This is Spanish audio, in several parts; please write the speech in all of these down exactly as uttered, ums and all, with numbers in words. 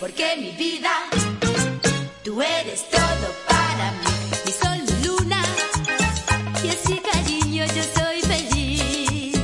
porque mi vida, tú eres todo para mí. Mi sol, mi luna, y así cariño yo soy feliz.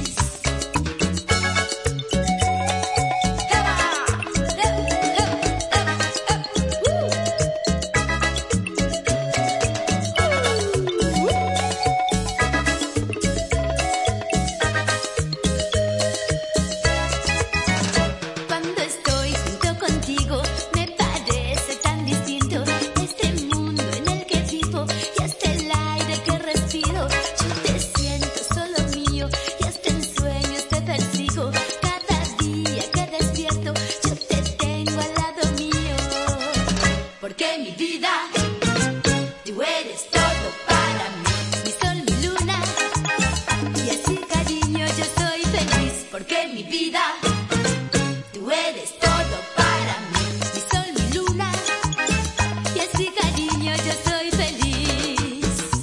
Cuando estoy junto contigo me parece tan distinto este mundo en el que vivo y hasta el aire que respiro. Yo te siento solo mío y hasta en sueños te persigo. Cada día que despierto yo te tengo al lado mío, porque mi vida, tú eres todo para mí. Mi sol, mi luna, y así cariño yo soy feliz, porque mi vida, tú eres todo para mí. Mi sol, mi luna, y así cariño yo soy feliz.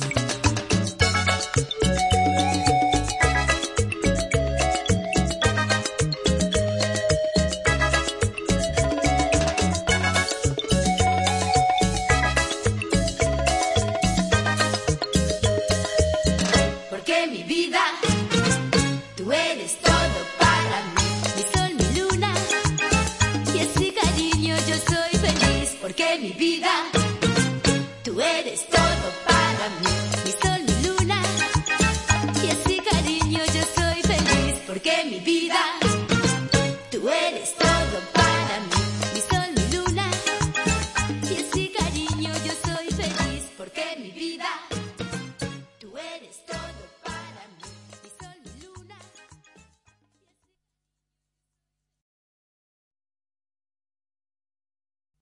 Porque mi vida, tú eres todo para mí. Mi sol, mi luna, y así cariño yo soy feliz, porque mi vida, tú eres todo para mí. Mi sol, mi luna, y así cariño yo soy feliz, porque mi vida, tú eres todo para mí. Mi sol, mi luna, y así cariño yo soy feliz, porque mi vida